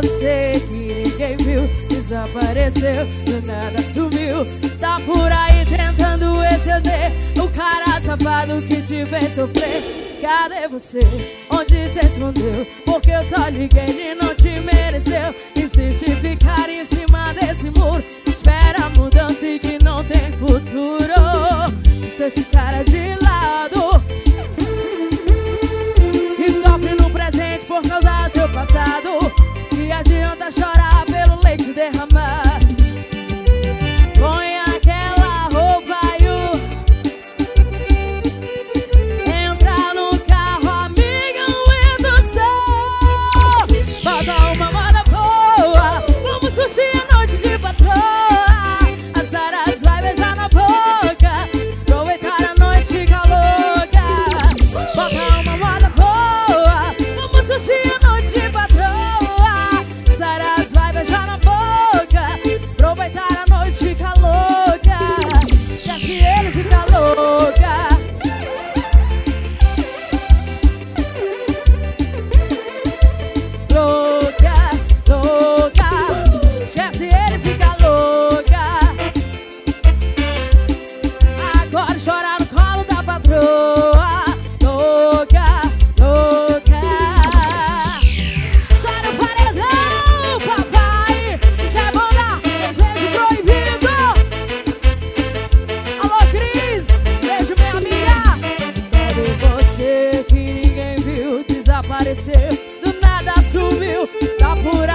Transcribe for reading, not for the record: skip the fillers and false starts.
você que ninguém viu? Desapareceu, do nada sumiu. Tá por aí tentando exceder o cara safado que te fez sofrer. Cadê você? Onde você escondeu? Porque eu só liguei e não te mereceu. Insiste ficar em cima desse muro. Espera a mudança e que não tem futuro. Deixa esse cara de lado que sofre no presente por causa do seu passado. Que adianta chorar pelo leite derramar. Põe aquela roupa e entra no carro, amiga, entra o som. Bota uma moda boa, vamos curtir a noite de patroa. As aras vai beijar na boca, aproveitar a noite louca. Bota uma moda boa, vamos curtir a noite de patroa. As aras vai beijar na boca, aproveitar a noite louca. E assim ele fica louca. Louca, louca. Esquece ele, fica louca. Agora chora no colo da patroa. Louca, louca. Sai no paredão, papai. Zé Banda, desejo proibido. Alô, Cris, beijo, minha amiga. Cadê você que ninguém viu? Desapareceu, do nada sumiu. Tá por